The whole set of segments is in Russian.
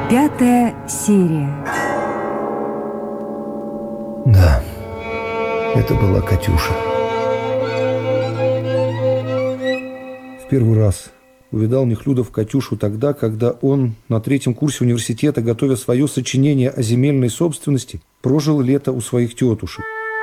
5-я серия. Да, это была Катюша. В первый раз увидал Нехлюдов Катюшу тогда, когда он на 3-м курсе университета, готовя свое сочинение о земельной собственности, прожил лето у своих тетушек.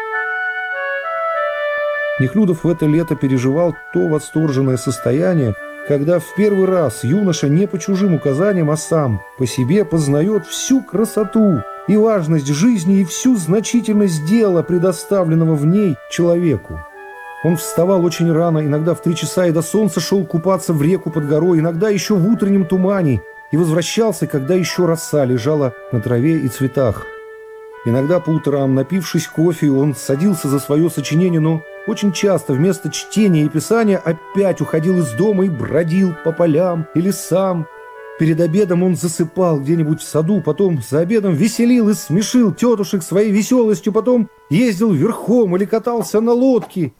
Нехлюдов в это лето переживал то восторженное состояние, когда в первый раз юноша не по чужим указаниям, а сам по себе познает всю красоту и важность жизни и всю значительность дела, предоставленного в ней человеку. Он вставал очень рано, иногда в 3 часа и до солнца шел купаться в реку под горой, иногда еще в утреннем тумане, и возвращался, когда еще роса лежала на траве и цветах. Иногда по утрам, напившись кофе, он садился за свое сочинение, но очень часто вместо чтения и писания опять уходил из дома и бродил по полям и лесам. Перед обедом он засыпал где-нибудь в саду, потом за обедом веселил и смешил тетушек своей веселостью, потом ездил верхом или катался на лодке.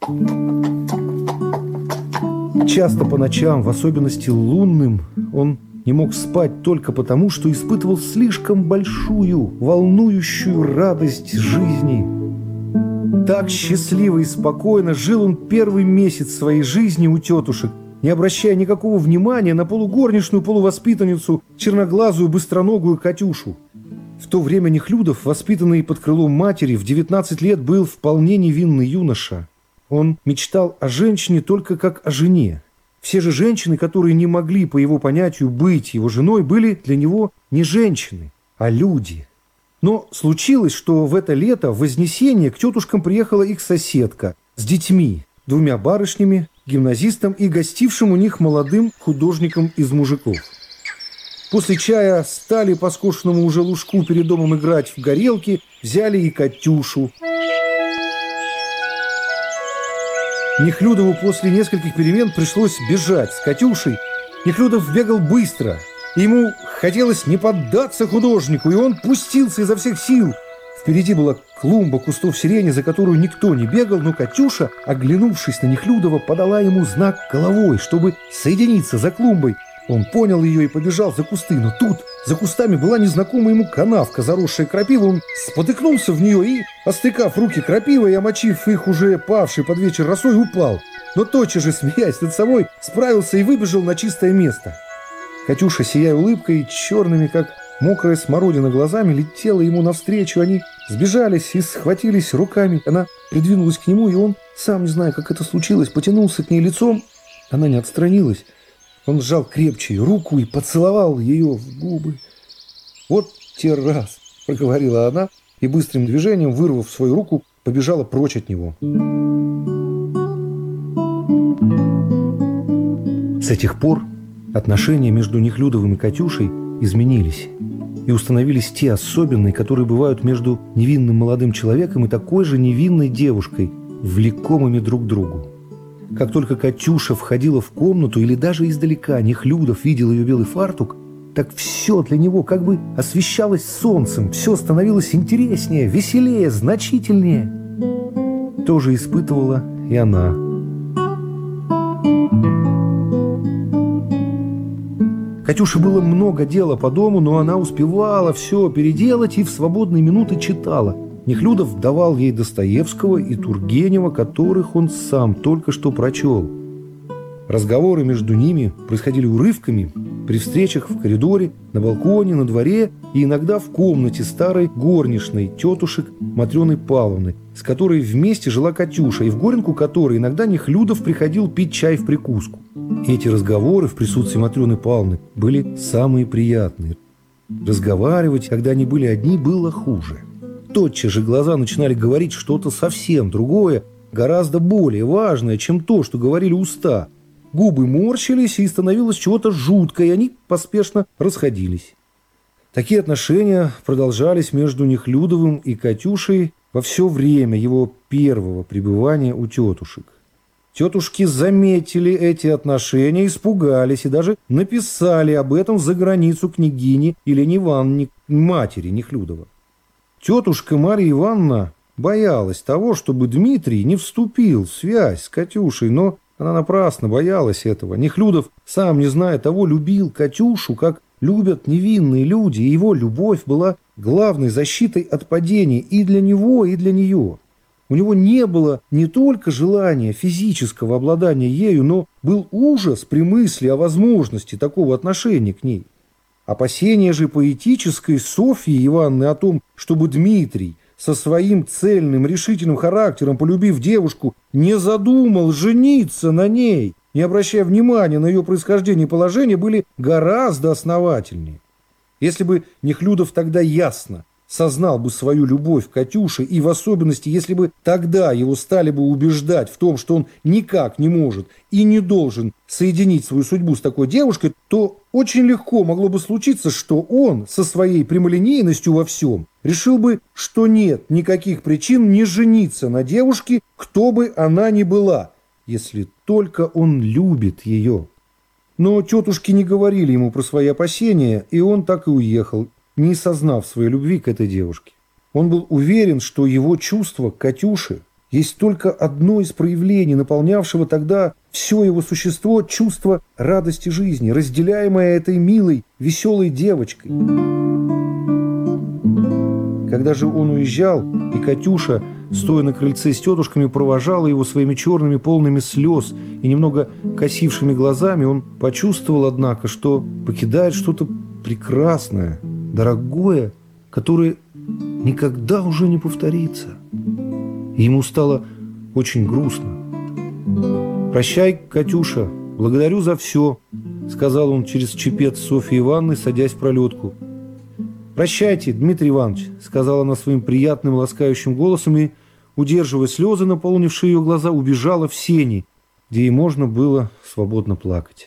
Часто по ночам, в особенности лунным, он не мог спать только потому, что испытывал слишком большую, волнующую радость жизни. Так счастливо и спокойно жил он первый месяц своей жизни у тетушек, не обращая никакого внимания на полугорничную полувоспитанницу, черноглазую быстроногую Катюшу. В то время Нехлюдов, воспитанный под крылом матери, в 19 лет был вполне невинный юноша. Он мечтал о женщине только как о жене. Все же женщины, которые не могли, по его понятию, быть его женой, были для него не женщины, а люди. Но случилось, что в это лето в Вознесение к тетушкам приехала их соседка с детьми, 2 барышнями, гимназистом и гостившим у них молодым художником из мужиков. После чая стали по скошенному уже лужку перед домом играть в горелки, взяли и Катюшу. Нехлюдову после нескольких перемен пришлось бежать с Катюшей. Нехлюдов бегал быстро. Ему хотелось не поддаться художнику, и он пустился изо всех сил. Впереди была клумба кустов сирени, за которую никто не бегал, но Катюша, оглянувшись на Нехлюдова, подала ему знак головой, чтобы соединиться за клумбой. Он понял ее и побежал за кусты, но тут за кустами была незнакомая ему канавка, заросшая крапивой. Он спотыкнулся в нее и, остыкав руки крапивой и омочив их уже павшей под вечер росой, упал. Но тотчас же, смеясь над собой, справился и выбежал на чистое место. Катюша, сияя улыбкой и черными, как мокрая смородина, глазами, летела ему навстречу. Они сбежались и схватились руками. Она придвинулась к нему, и он, сам не зная, как это случилось, потянулся к ней лицом. Она не отстранилась. Он сжал крепче руку и поцеловал ее в губы. «Вот те раз!» – проговорила она, и быстрым движением, вырвав свою руку, побежала прочь от него. С этих пор отношения между Нехлюдовым и Катюшей изменились, и установились те особенные, которые бывают между невинным молодым человеком и такой же невинной девушкой, влекомыми друг к другу. Как только Катюша входила в комнату или даже издалека Нехлюдов видел ее белый фартук, так все для него как бы освещалось солнцем, все становилось интереснее, веселее, значительнее. То же испытывала и она. Катюше было много дела по дому, но она успевала все переделать и в свободные минуты читала. Нехлюдов давал ей Достоевского и Тургенева, которых он сам только что прочел. Разговоры между ними происходили урывками при встречах в коридоре, на балконе, на дворе и иногда в комнате старой горничной тетушек Матрёны Павловны, с которой вместе жила Катюша, и в горенку которой иногда Нехлюдов приходил пить чай в прикуску. Эти разговоры в присутствии Матрёны Павловны были самые приятные. Разговаривать, когда они были одни, было хуже. Тотчас же глаза начинали говорить что-то совсем другое, гораздо более важное, чем то, что говорили уста. Губы морщились, и становилось чего-то жуткое, и они поспешно расходились. Такие отношения продолжались между Нехлюдовым и Катюшей во все время его первого пребывания у тетушек. Тетушки заметили эти отношения, испугались и даже написали об этом за границу княгине Елене Ивановне, матери Нехлюдова. Тетушка Марья Ивановна боялась того, чтобы Дмитрий не вступил в связь с Катюшей, но она напрасно боялась этого. Нехлюдов, сам не зная того, любил Катюшу, как любят невинные люди, и его любовь была главной защитой от падения и для него, и для нее. У него не было не только желания физического обладания ею, но был ужас при мысли о возможности такого отношения к ней. Опасение же поэтической Софьи Ивановны о том, чтобы Дмитрий со своим цельным, решительным характером, полюбив девушку, не задумал жениться на ней, не обращая внимания на ее происхождение и положение, были гораздо основательнее. Если бы Нехлюдов тогда ясно сознал бы свою любовь к Катюше, и в особенности, если бы тогда его стали бы убеждать в том, что он никак не может и не должен соединить свою судьбу с такой девушкой, то очень легко могло бы случиться, что он со своей прямолинейностью во всем решил бы, что нет никаких причин не жениться на девушке, кто бы она ни была, если только он любит ее. Но тетушки не говорили ему про свои опасения, и он так и уехал, не сознав своей любви к этой девушке. Он был уверен, что его чувство к Катюше есть только одно из проявлений, наполнявшего тогда все его существо, чувство радости жизни, разделяемое этой милой, веселой девочкой. Когда же он уезжал, и Катюша, стоя на крыльце с тетушками, провожала его своими черными, полными слез и немного косившими глазами, он почувствовал, однако, что покидает что-то прекрасное, дорогое, которое никогда уже не повторится. И ему стало очень грустно. «Прощай, Катюша, благодарю за все», — сказал он через чепец Софьи Ивановны, садясь в пролетку. «Прощайте, Дмитрий Иванович», — сказала она своим приятным, ласкающим голосом и, удерживая слезы, наполнившие ее глаза, убежала в сени, где ей можно было свободно плакать.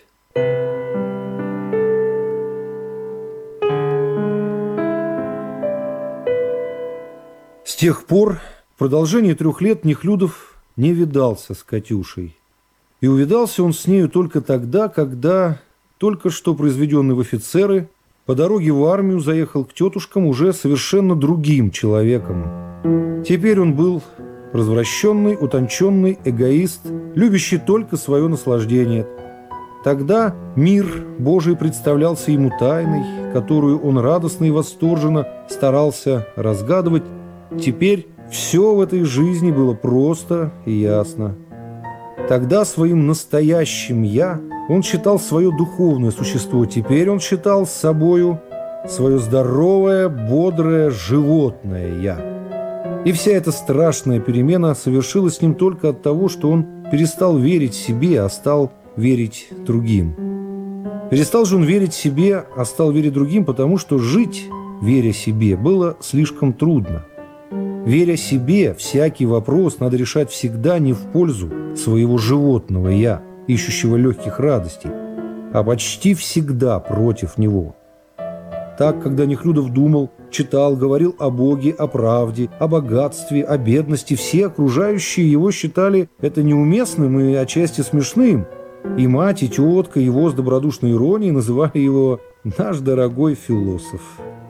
С тех пор в продолжении 3 лет Нехлюдов не видался с Катюшей. И увидался он с нею только тогда, когда только что произведенный в офицеры по дороге в армию заехал к тетушкам уже совершенно другим человеком. Теперь он был развращенный, утонченный эгоист, любящий только свое наслаждение. Тогда мир Божий представлялся ему тайной, которую он радостно и восторженно старался разгадывать. Теперь все в этой жизни было просто и ясно. Тогда своим настоящим «я» он считал свое духовное существо, теперь он считал с собою свое здоровое, бодрое, животное «я». И вся эта страшная перемена совершилась с ним только от того, что он перестал верить себе, а стал верить другим. Перестал же он верить себе, а стал верить другим, потому что жить, веря себе, было слишком трудно. Веря себе, всякий вопрос надо решать всегда не в пользу своего животного «я», ищущего легких радостей, а почти всегда против него. Так, когда Нехлюдов думал, читал, говорил о Боге, о правде, о богатстве, о бедности, все окружающие его считали это неуместным и отчасти смешным. И мать, и тетка его с добродушной иронией называли его «наш дорогой философ».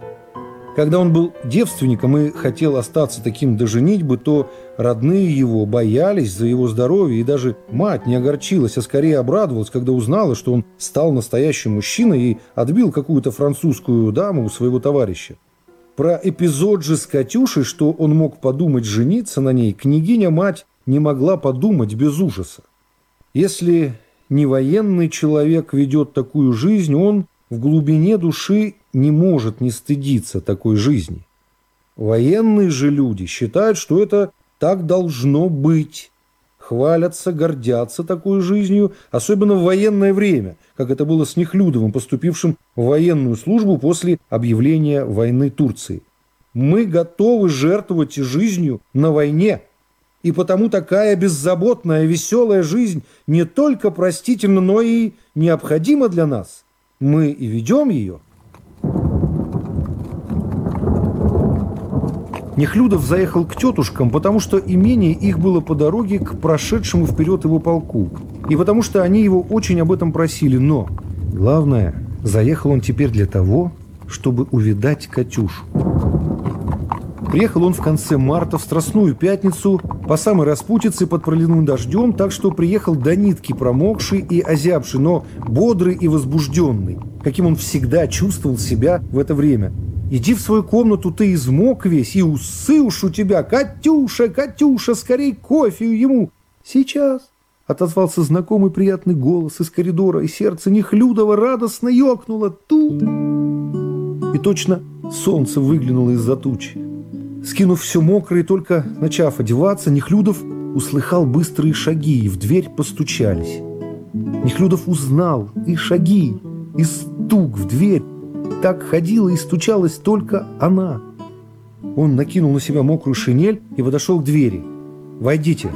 Когда он был девственником и хотел остаться таким до женитьбы, то родные его боялись за его здоровье, и даже мать не огорчилась, а скорее обрадовалась, когда узнала, что он стал настоящим мужчиной и отбил какую-то французскую даму у своего товарища. Про эпизод же с Катюшей, что он мог подумать жениться на ней, княгиня-мать не могла подумать без ужаса. Если не военный человек ведет такую жизнь, он в глубине души не может не стыдиться такой жизни. Военные же люди считают, что это так должно быть. Хвалятся, гордятся такой жизнью, особенно в военное время, как это было с Нехлюдовым, поступившим в военную службу после объявления войны Турции. Мы готовы жертвовать жизнью на войне, и потому такая беззаботная, веселая жизнь не только простительна, но и необходима для нас. Мы и ведем ее. Нехлюдов заехал к тетушкам, потому что имение их было по дороге к прошедшему вперед его полку, и потому что они его очень об этом просили. Но, главное, заехал он теперь для того, чтобы увидать Катюшу. Приехал он в конце марта в Страстную Пятницу по самой распутице под проливным дождем, так что приехал до нитки промокший и озябший, но бодрый и возбужденный. каким он всегда чувствовал себя в это время. «Иди в свою комнату, ты измок весь, и усы уж у тебя! Катюша, Катюша, скорей кофе ему!» «Сейчас!» — отозвался знакомый приятный голос из коридора, и сердце Нехлюдова радостно ёкнуло. Тут! И точно солнце выглянуло из-за тучи. Скинув все мокрое и только начав одеваться, Нехлюдов услыхал быстрые шаги, и в дверь постучались. Нехлюдов узнал и шаги, и стук в дверь. Так ходила и стучалась только она. Он накинул на себя мокрую шинель и подошел к двери. «Войдите».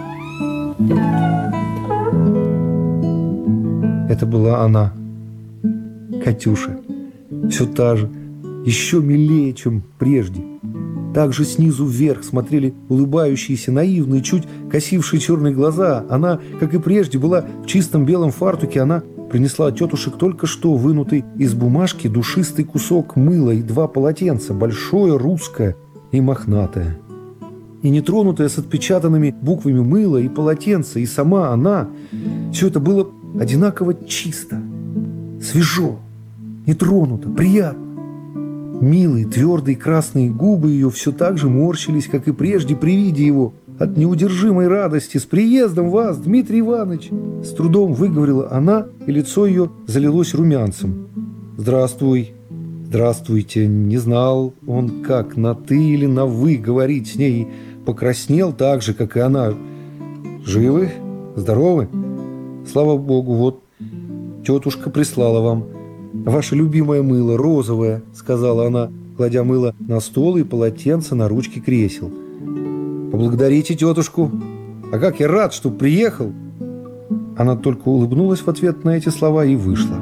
Это была она, Катюша, все та же, еще милее, чем прежде. Также снизу вверх смотрели улыбающиеся, наивные, чуть косившие черные глаза. Она, как и прежде, была в чистом белом фартуке. Она принесла от тетушек только что вынутый из бумажки душистый кусок мыла и 2 полотенца, большое, русское и мохнатое. И нетронутое с отпечатанными буквами мыло и полотенце, и сама она, все это было одинаково чисто, свежо, нетронуто, приятно. Милые, твердые красные губы ее все так же морщились, как и прежде при виде его. От неудержимой радости: «С приездом вас, Дмитрий Иванович!» С трудом выговорила она, и лицо ее залилось румянцем. «Здравствуй, здравствуйте!» Не знал он, как на «ты» или на «вы» говорить с ней, и покраснел так же, как и она. «Живы? Здоровы? Слава Богу, вот тетушка прислала вам ваше любимое мыло, розовое», — сказала она, кладя мыло на стол и полотенце на ручки кресел. «Поблагодарите тетушку. А как я рад, что приехал!» Она только улыбнулась в ответ на эти слова и вышла.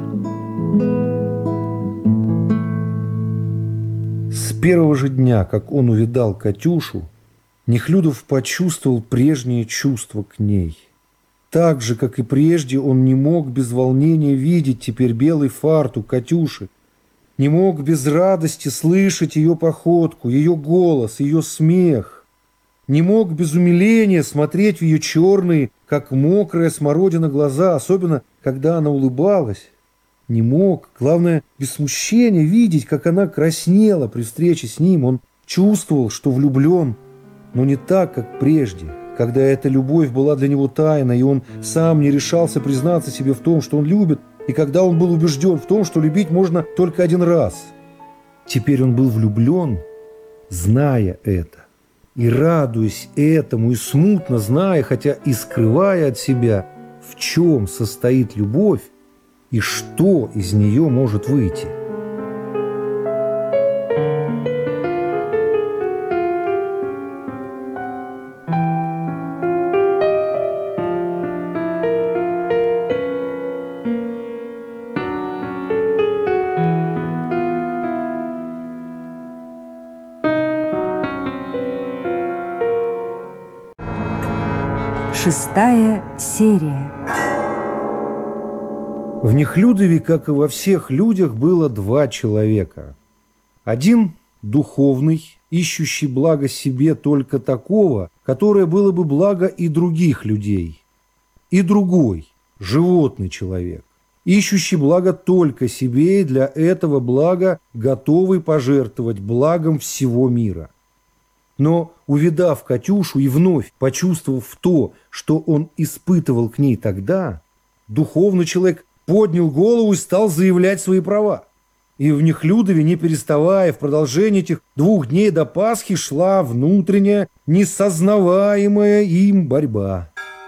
С первого же дня, как он увидал Катюшу, Нехлюдов почувствовал прежнее чувство к ней. Так же, как и прежде, он не мог без волнения видеть теперь белый фартук Катюши, не мог без радости слышать ее походку, ее голос, ее смех, не мог без умиления смотреть в ее черные, как мокрая смородина, глаза, особенно когда она улыбалась. Не мог, главное, без смущения видеть, как она краснела при встрече с ним. Он чувствовал, что влюблен, но не так, как прежде, когда эта любовь была для него тайна, и он сам не решался признаться себе в том, что он любит, и когда он был убежден в том, что любить можно только один раз. Теперь он был влюблен, зная это, и радуясь этому, и смутно зная, хотя и скрывая от себя, в чем состоит любовь и что из нее может выйти. Шестая серия. В Нехлюдове, как и во всех людях, было 2 человека. Один – духовный, ищущий благо себе только такого, которое было бы благо и других людей. И другой – животный человек, ищущий благо только себе и для этого блага готовый пожертвовать благом всего мира. Но, увидав Катюшу и вновь почувствовав то, что он испытывал к ней тогда, духовный человек поднял голову и стал заявлять свои права. И в Нехлюдове, не переставая, в продолжении этих 2 дней до Пасхи шла внутренняя, несознаваемая им борьба.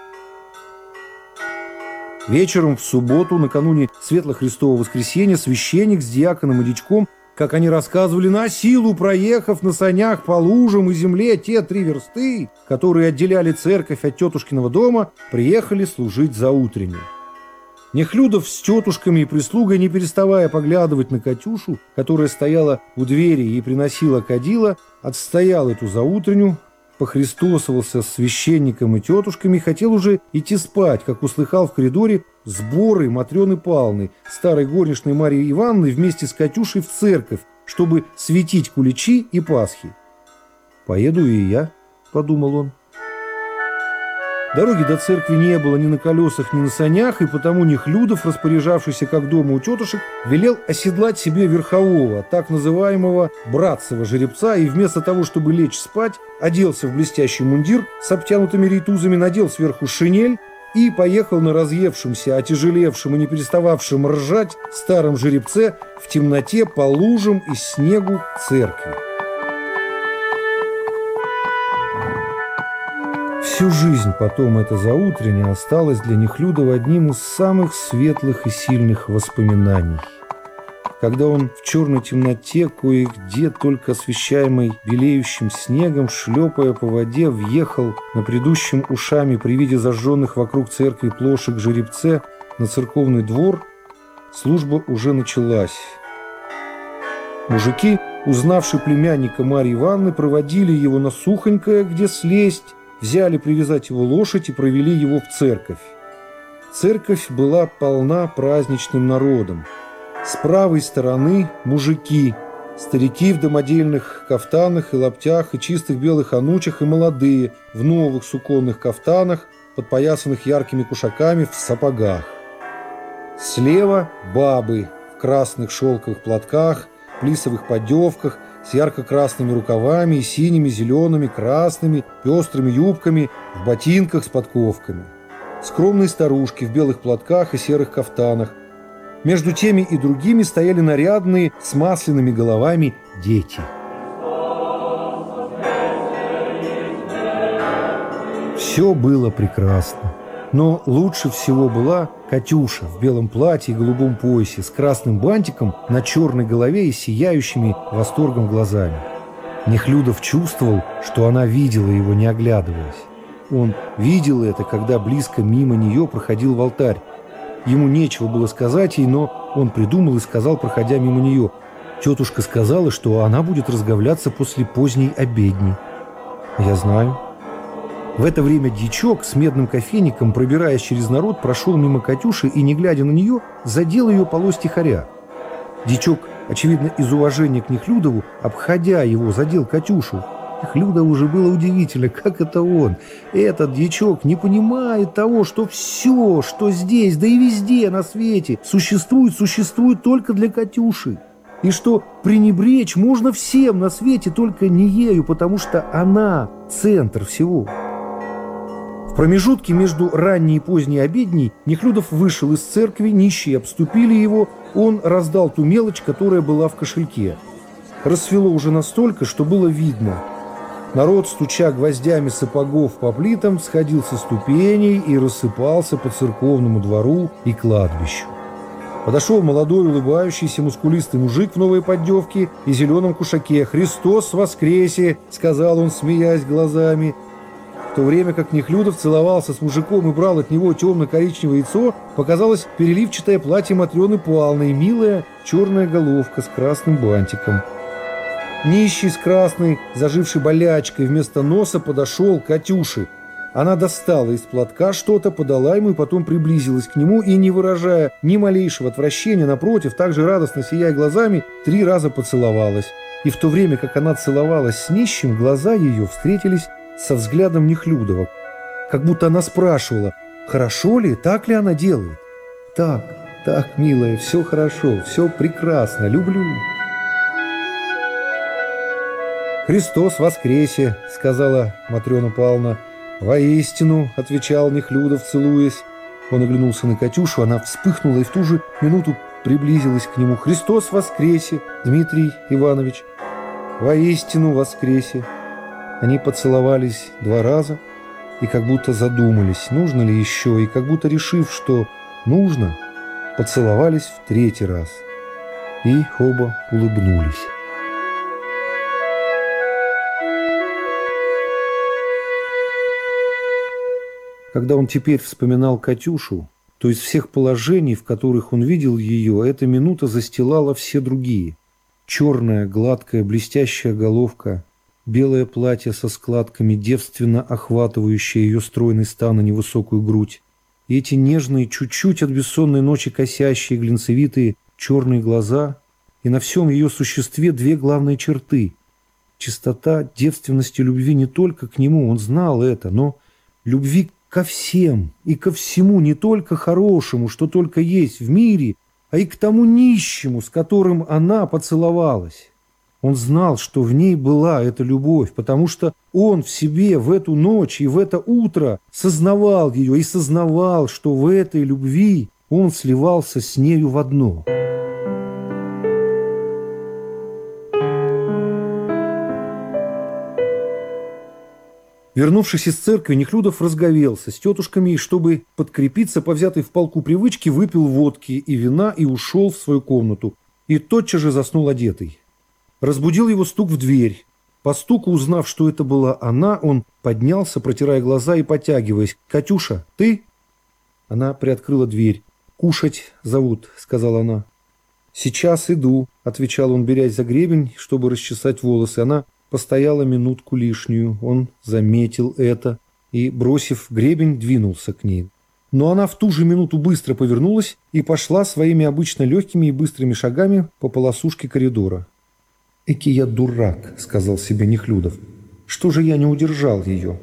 Вечером в субботу, накануне Светло-Христового воскресенья, священник с диаконом и дьячком, как они рассказывали, на силу проехав на санях по лужам и земле те 3 версты, которые отделяли церковь от тетушкиного дома, приехали служить заутренне. Нехлюдов с тетушками и прислугой, не переставая поглядывать на Катюшу, которая стояла у двери и приносила кадила, отстоял эту заутренню, похристосовался с священником и тетушками, хотел уже идти спать, как услыхал в коридоре сборы Матрёны Павловны, старой горничной Марии Ивановны, вместе с Катюшей в церковь, чтобы светить куличи и Пасхи. «Поеду и я», — подумал он. Дороги до церкви не было ни на колесах, ни на санях, и потому Нехлюдов, распоряжавшийся как дома у тетушек, велел оседлать себе верхового, так называемого братцева жеребца, и вместо того, чтобы лечь спать, оделся в блестящий мундир с обтянутыми рейтузами, надел сверху шинель и поехал на разъевшемся, отяжелевшем и не перестававшем ржать старом жеребце в темноте по лужам и снегу к церкви. Всю жизнь потом это заутренне осталось для Нехлюдова одним из самых светлых и сильных воспоминаний. Когда он в черной темноте, кое-где только освещаемой белеющим снегом, шлепая по воде, въехал на придущим ушами при виде зажженных вокруг церкви плошек жеребце на церковный двор, служба уже началась. Мужики, узнавшие племянника Марьи Ивановны, проводили его на Сухонькое, где слезть, взяли привязать его лошадь и провели его в церковь. Церковь была полна праздничным народом. С правой стороны мужики, старики в домодельных кафтанах и лаптях и чистых белых анучах, и молодые в новых суконных кафтанах, подпоясанных яркими кушаками в сапогах. Слева бабы в красных шелковых платках, плисовых поддевках, с ярко-красными рукавами и синими, зелеными, красными, пестрыми юбками, в ботинках с подковками. Скромные старушки в белых платках и серых кафтанах. Между теми и другими стояли нарядные, с масляными головами дети. Все было прекрасно. Но лучше всего была Катюша в белом платье и голубом поясе с красным бантиком на черной голове и сияющими восторгом глазами. Нехлюдов чувствовал, что она видела его, не оглядываясь. Он видел это, когда близко мимо нее проходил в алтарь. Ему нечего было сказать ей, но он придумал и сказал, проходя мимо нее. Тетушка сказала, что она будет разговляться после поздней обедни. Я знаю. В это время дьячок с медным кофейником, пробираясь через народ, прошел мимо Катюши и, не глядя на нее, задел ее полой стихаря. Дьячок, очевидно, из уважения к Нехлюдову, обходя его, задел Катюшу. Нехлюдову уже было удивительно, как это он. Этот дьячок не понимает того, что все, что здесь, да и везде на свете, существует только для Катюши. И что пренебречь можно всем на свете, только не ею, потому что она центр всего. В промежутке между ранней и поздней обедней Нехлюдов вышел из церкви, нищие обступили его, он раздал ту мелочь, которая была в кошельке. Рассвело уже настолько, что было видно. Народ, стуча гвоздями сапогов по плитам, сходил со ступеней и рассыпался по церковному двору и кладбищу. Подошел молодой, улыбающийся, мускулистый мужик в новой поддевке и зеленом кушаке. «Христос воскресе!» — сказал он, смеясь глазами. В то время как Нехлюдов целовался с мужиком и брал от него темно-коричневое яйцо, показалось переливчатое платье Матрёны Павловны и милая черная головка с красным бантиком. Нищий с красной, зажившей болячкой вместо носа, подошел к Катюше. Она достала из платка что-то, подала ему и потом приблизилась к нему и, не выражая ни малейшего отвращения, напротив, также радостно сияя глазами, 3 раза поцеловалась. И в то время, как она целовалась с нищим, глаза ее встретились со взглядом Нехлюдова, как будто она спрашивала, хорошо ли, так ли она делает. Так, милая, все хорошо, все прекрасно, люблю. «Христос воскресе!» — сказала Матрёна Павловна. «Воистину!» — отвечал Нехлюдов, целуясь. Он оглянулся на Катюшу, она вспыхнула и в ту же минуту приблизилась к нему. «Христос воскресе, Дмитрий Иванович!» «Воистину воскресе!» Они поцеловались 2 раза и как будто задумались, нужно ли еще, и как будто решив, что нужно, поцеловались в 3-й раз. И оба улыбнулись. Когда он теперь вспоминал Катюшу, то из всех положений, в которых он видел ее, эта минута застилала все другие. Черная, гладкая, блестящая головка, белое платье со складками, девственно охватывающее ее стройный стан и невысокую грудь, и эти нежные, чуть-чуть от бессонной ночи косящие, глинцевитые черные глаза, и на всем ее существе 2 главные черты – чистота, девственность и любви не только к нему, он знал это, но любви ко всем и ко всему, не только хорошему, что только есть в мире, а и к тому нищему, с которым она поцеловалась. Он знал, что в ней была эта любовь, потому что он в себе в эту ночь и в это утро сознавал ее и сознавал, что в этой любви он сливался с нею в одно. Вернувшись из церкви, Неклюдов разговелся с тетушками и, чтобы подкрепиться по взятой в полку привычке, выпил водки и вина и ушел в свою комнату. И тотчас же заснул одетый. Разбудил его стук в дверь. По стуку, узнав, что это была она, он поднялся, протирая глаза и потягиваясь. «Катюша, ты?» Она приоткрыла дверь. «Кушать зовут», — сказала она. «Сейчас иду», — отвечал он, берясь за гребень, чтобы расчесать волосы. Она постояла минутку лишнюю. Он заметил это и, бросив гребень, двинулся к ней. Но она в ту же минуту быстро повернулась и пошла своими обычно легкими и быстрыми шагами по полосушке коридора. «Эки я дурак», — сказал себе Неклюдов. «Что же я не удержал ее?»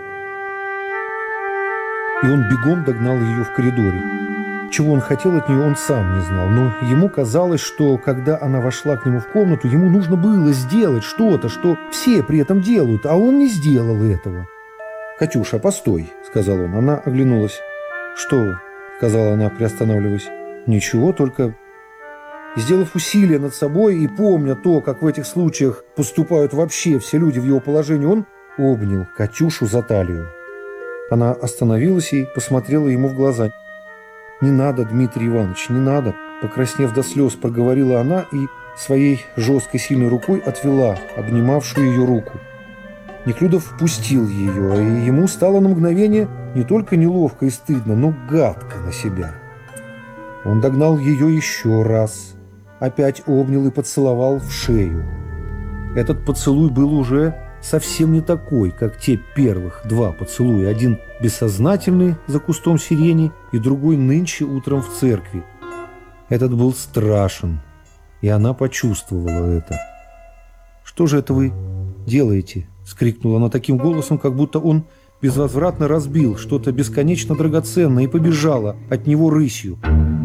И он бегом догнал ее в коридоре. Чего он хотел от нее, он сам не знал, но ему казалось, что, когда она вошла к нему в комнату, ему нужно было сделать что-то, что все при этом делают, а он не сделал этого. «Катюша, постой», — сказал он. Она оглянулась. «Что?» — сказала она, приостанавливаясь. «Ничего, только...» Сделав усилие над собой и помня то, как в этих случаях поступают вообще все люди в его положении, он обнял Катюшу за талию. Она остановилась и посмотрела ему в глаза. «Не надо, Дмитрий Иванович, не надо», — покраснев до слез, проговорила она и своей жесткой сильной рукой отвела обнимавшую ее руку. Неклюдов впустил ее, и ему стало на мгновение не только неловко и стыдно, но гадко на себя. Он догнал ее еще раз, опять обнял и поцеловал в шею. Этот поцелуй был уже совсем не такой, как те первых два поцелуя. Один бессознательный за кустом сирени и другой нынче утром в церкви. Этот был страшен, и она почувствовала это. «Что же это вы делаете?» — вскрикнула она таким голосом, как будто он безвозвратно разбил что-то бесконечно драгоценное и побежала от него рысью.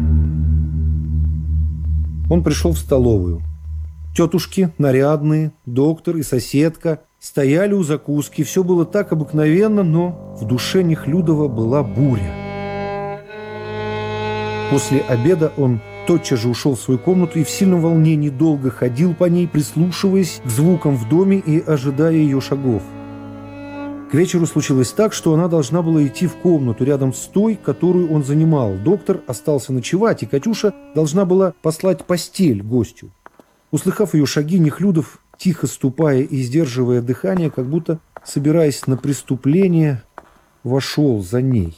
Он пришел в столовую. Тетушки, нарядные, доктор и соседка стояли у закуски. Все было так обыкновенно, но в душе Неклюдова была буря. После обеда он тотчас же ушел в свою комнату и в сильном волнении долго ходил по ней, прислушиваясь к звукам в доме и ожидая ее шагов. К вечеру случилось так, что она должна была идти в комнату рядом с той, которую он занимал. Доктор остался ночевать, и Катюша должна была послать постель гостю. Услыхав ее шаги, Неклюдов, тихо ступая и сдерживая дыхание, как будто собираясь на преступление, вошел за ней.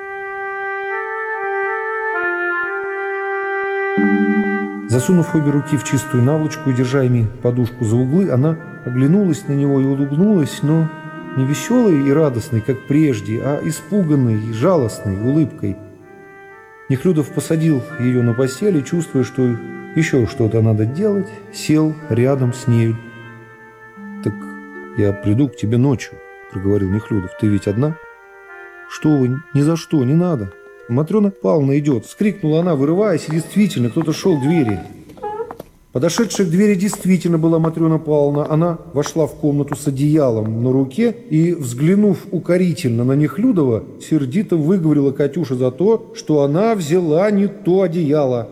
Засунув обе руки в чистую наволочку и держа ими подушку за углы, она оглянулась на него и улыбнулась, но не веселой и радостной, как прежде, а испуганной и жалостной улыбкой. Неклюдов посадил ее на постель и, чувствуя, что еще что-то надо делать, сел рядом с нею. «Так я приду к тебе ночью», — проговорил Неклюдов. «Ты ведь одна?» «Что вы, ни за что, не надо. Матрена Павловна идет», — вскрикнула она, вырываясь, и действительно кто-то шел к двери. Подошедшая к двери действительно была Матрена Павловна. Она вошла в комнату с одеялом на руке и, взглянув укорительно на Неклюдова, сердито выговорила Катюше за то, что она взяла не то одеяло.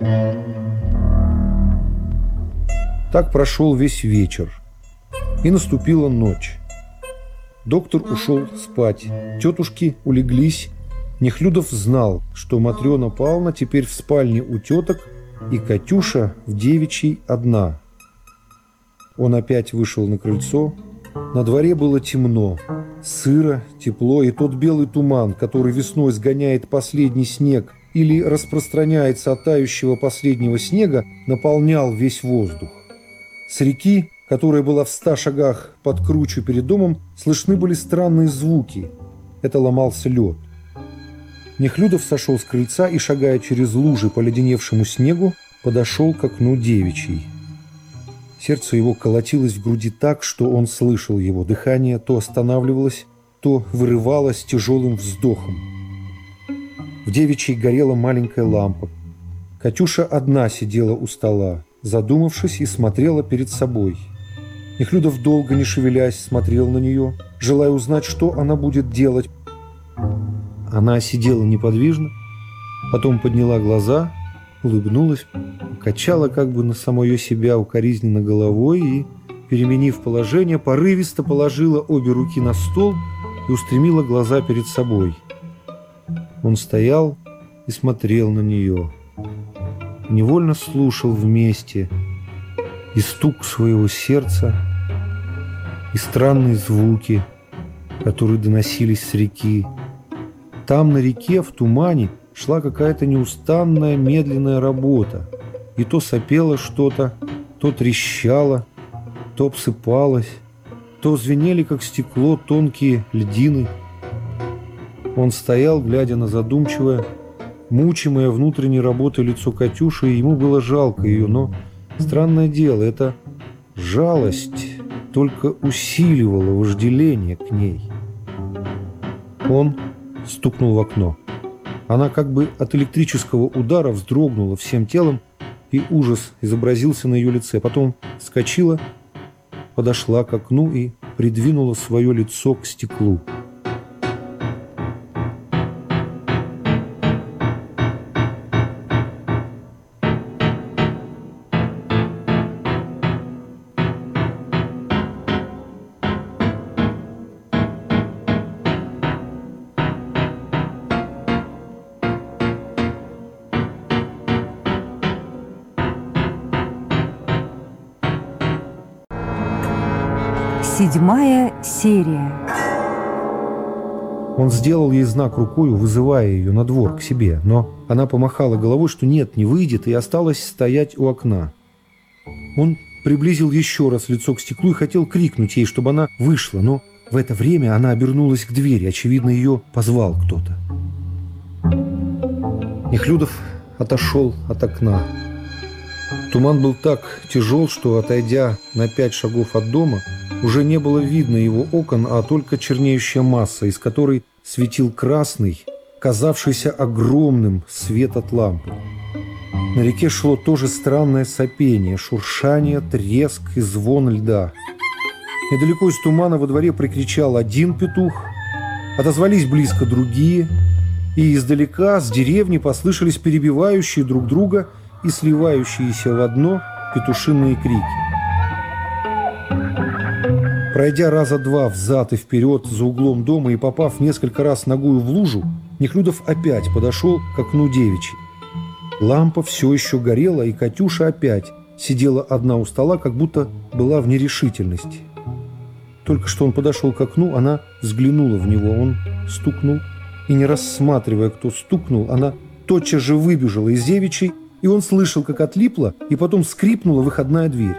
Так прошел весь вечер, и наступила ночь. Доктор ушел спать, тетушки улеглись. Неклюдов знал, что Матрена Павловна теперь в спальне у теток, и Катюша в девичьей одна. Он опять вышел на крыльцо. На дворе было темно, сыро, тепло, и тот белый туман, который весной сгоняет последний снег или распространяется от тающего последнего снега, наполнял весь воздух. С реки, которая была в 100 шагах под кручу перед домом, слышны были странные звуки. Это ломался лед. Неклюдов сошел с крыльца и, шагая через лужи по леденевшему снегу, подошел к окну девичьей. Сердце его колотилось в груди так, что он слышал его. Дыхание то останавливалось, то вырывалась тяжелым вздохом. В девичьей горела маленькая лампа. Катюша одна сидела у стола, задумавшись, и смотрела перед собой. Нехлюдов, долго не шевелясь, смотрел на нее, желая узнать, что она будет делать. Она сидела неподвижно, потом подняла глаза, улыбнулась, покачала как бы на самое себя укоризненно головой и, переменив положение, порывисто положила обе руки на стол и устремила глаза перед собой. Он стоял и смотрел на нее, невольно слушал вместе и стук своего сердца, и странные звуки, которые доносились с реки. Там на реке в тумане шла какая-то неустанная медленная работа, и то сопело что-то, то трещало, то обсыпалось, то звенели, как стекло, тонкие льдины. Он стоял, глядя на задумчивое, мучимое внутренней работой лицо Катюши, и ему было жалко ее, но, странное дело, эта жалость только усиливала вожделение к ней. Он стукнул в окно. Она как бы от электрического удара вздрогнула всем телом, и ужас изобразился на ее лице. Потом вскочила, подошла к окну и придвинула свое лицо к стеклу. Седьмая серия. Он сделал ей знак рукою, вызывая ее на двор к себе, но она помахала головой, что нет, не выйдет, и осталась стоять у окна. Он приблизил еще раз лицо к стеклу и хотел крикнуть ей, чтобы она вышла, но в это время она обернулась к двери, очевидно, ее позвал кто-то. Нехлюдов отошел от окна. Туман был так тяжел, что, отойдя на 5 шагов от дома, уже не было видно его окон, а только чернеющая масса, из которой светил красный, казавшийся огромным свет от лампы. На реке шло тоже странное сопение, шуршание, треск и звон льда. Недалеко из тумана во дворе прикричал один петух, отозвались близко другие, и издалека с деревни послышались перебивающие друг друга и сливающиеся в одно петушиные крики. Пройдя раза два взад и вперед за углом дома и попав несколько раз ногою в лужу, Нехлюдов опять подошел к окну девичьей. Лампа все еще горела, и Катюша опять сидела одна у стола, как будто была в нерешительности. Только что он подошел к окну, она взглянула в него, он стукнул, и, не рассматривая, кто стукнул, она тотчас же выбежала из девичьей, и он слышал, как отлипла, и потом скрипнула выходная дверь.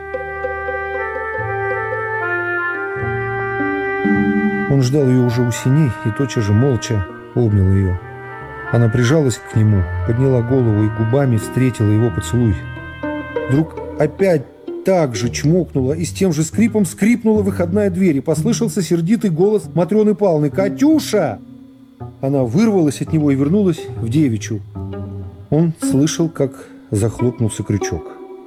Он ждал ее уже у сеней и тотчас же молча обнял ее. Она прижалась к нему, подняла голову и губами встретила его поцелуй. Вдруг опять так же чмокнула, и с тем же скрипом скрипнула выходная дверь, и послышался сердитый голос Матрёны Павловны: «Катюша!» Она вырвалась от него и вернулась в девичью. Он слышал, как захлопнулся крючок.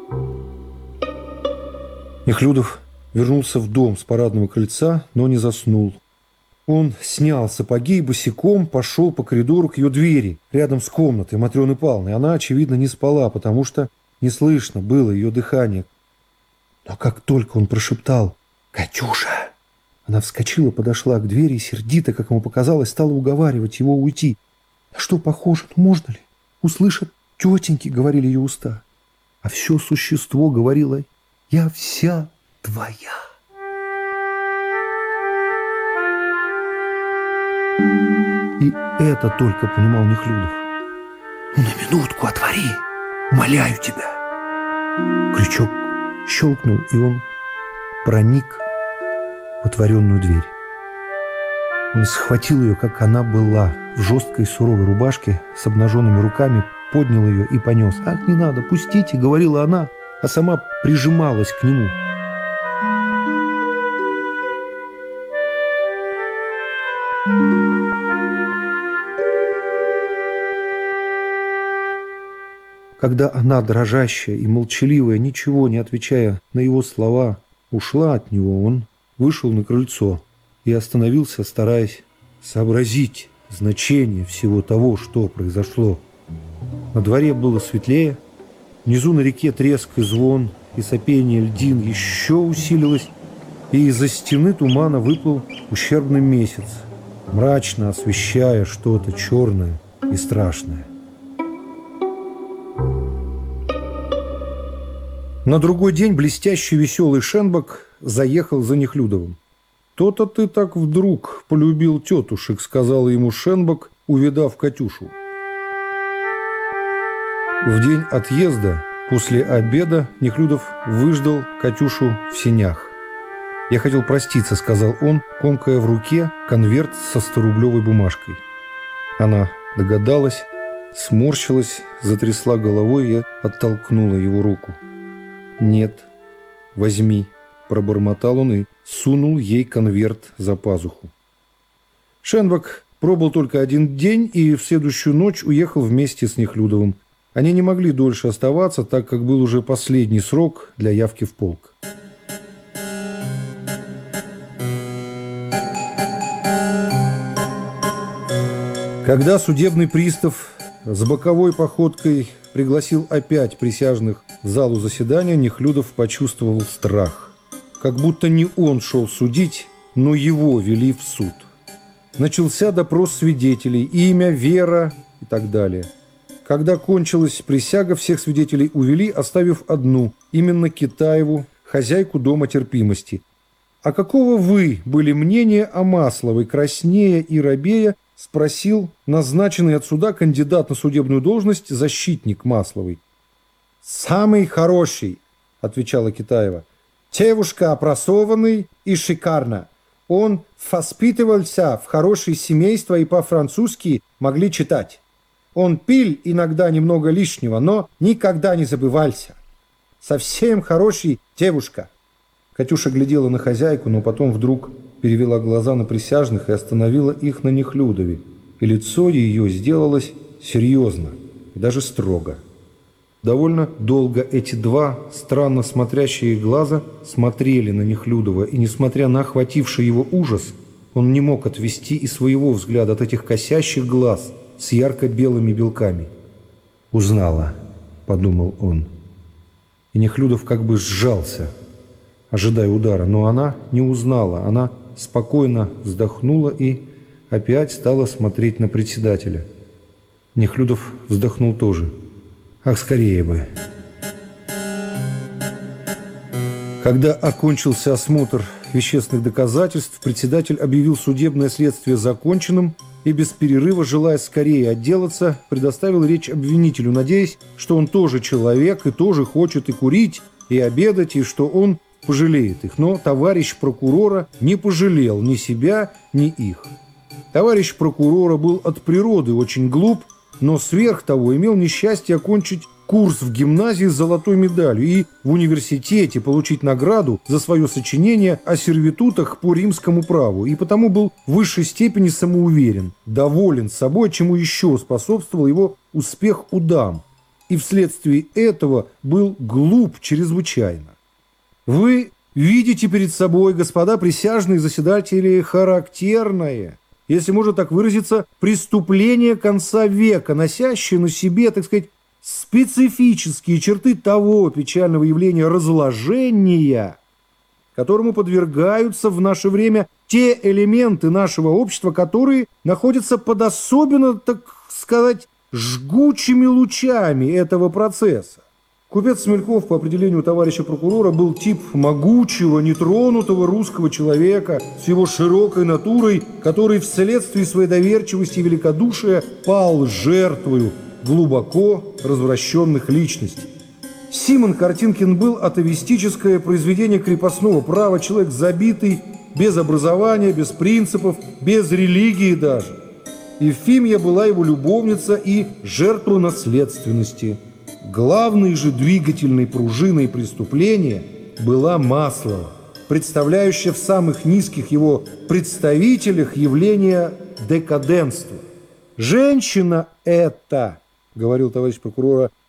Нехлюдов вернулся в дом с парадного крыльца, но не заснул. Он снял сапоги и босиком пошел по коридору к ее двери, рядом с комнатой Матрёны Павловны. Она, очевидно, не спала, потому что не слышно было ее дыхания. Но как только он прошептал «Катюша!», она вскочила, подошла к двери и сердито, как ему показалось, стала уговаривать его уйти. «На что похоже? Ну, можно ли? Услышат тетеньки», — говорили ее уста. А все существо говорило: «Я вся твоя». И это только понимал Нехлюдов. «Ну, на минутку отвори, умоляю тебя». Крючок щелкнул, и он проник в отворенную дверь. Он схватил ее, как она была, в жесткой суровой рубашке с обнаженными руками, поднял ее и понес. «Ах, не надо, пустите», — говорила она, а сама прижималась к нему. Когда она, дрожащая и молчаливая, ничего не отвечая на его слова, ушла от него, он вышел на крыльцо и остановился, стараясь сообразить значение всего того, что произошло. На дворе было светлее, внизу на реке треск и звон, и сопение льдин еще усилилось, и из-за стены тумана выплыл ущербный месяц, мрачно освещая что-то черное и страшное. На другой день блестящий веселый Шенбок заехал за Нехлюдовым. «То-то ты так вдруг полюбил тетушек», — сказал ему Шенбок, увидав Катюшу. В день отъезда, после обеда, Нехлюдов выждал Катюшу в сенях. «Я хотел проститься», — сказал он, комкая в руке конверт со 100-рублевой бумажкой. Она догадалась, сморщилась, затрясла головой и оттолкнула его руку. «Нет, возьми», — пробормотал он и сунул ей конверт за пазуху. Шенбок пробыл только один день и в следующую ночь уехал вместе с Нехлюдовым. Они не могли дольше оставаться, так как был уже последний срок для явки в полк. Когда судебный пристав с боковой походкой пригласил опять присяжных в залу заседания, Нехлюдов почувствовал страх. Как будто не он шел судить, но его вели в суд. Начался допрос свидетелей, имя, вера и так далее. Когда кончилась присяга, всех свидетелей увели, оставив одну, именно Китаеву, хозяйку дома терпимости. «А какого вы были мнения о Масловой?» — краснея и робея спросил назначенный от суда кандидат на судебную должность защитник Масловой. «Самый хороший», — отвечала Китаева. «Девушка образованный и шикарно. Он воспитывался в хорошее семейство и по-французски могли читать. Он пил иногда немного лишнего, но никогда не забывался. Совсем хороший девушка». Катюша глядела на хозяйку, но потом вдруг перевела глаза на присяжных и остановила их на Нехлюдове. И лицо ее сделалось серьезно и даже строго. Довольно долго эти два странно смотрящие глаза смотрели на Нехлюдова, и, несмотря на охвативший его ужас, он не мог отвести и своего взгляда от этих косящих глаз с ярко-белыми белками. «Узнала», — подумал он. И Нехлюдов как бы сжался, ожидая удара, но она не узнала. Она спокойно вздохнула и опять стала смотреть на председателя. Нехлюдов вздохнул тоже. «Ах, скорее бы!» Когда окончился осмотр вещественных доказательств, председатель объявил судебное следствие законченным и без перерыва, желая скорее отделаться, предоставил речь обвинителю, надеясь, что он тоже человек и тоже хочет и курить, и обедать, и что он пожалеет их. Но товарищ прокурора не пожалел ни себя, ни их. Товарищ прокурора был от природы очень глуп, но сверх того имел несчастье окончить курс в гимназии с золотой медалью и в университете получить награду за свое сочинение о сервитутах по римскому праву, и потому был в высшей степени самоуверен, доволен собой, чему еще способствовал его успех у дам, и вследствие этого был глуп чрезвычайно. Вы видите перед собой, господа присяжные заседатели, характерное, если можно так выразиться, преступление конца века, носящее на себе, так сказать, специфические черты того печального явления разложения, которому подвергаются в наше время те элементы нашего общества, которые находятся под особенно, так сказать, жгучими лучами этого процесса. Купец Смельков, по определению товарища прокурора, был тип могучего, нетронутого русского человека с его широкой натурой, который вследствие своей доверчивости и великодушия пал жертвою глубоко развращенных личностей. Симон Картинкин был атовистическое произведение крепостного права, человек забитый, без образования, без принципов, без религии даже. Евфимия была его любовница и жертва наследственности. Главной же двигательной пружиной преступления была Маслова, представляющая в самых низких его представителях явление декаденства. «Женщина эта, — говорил товарищ прокурора, —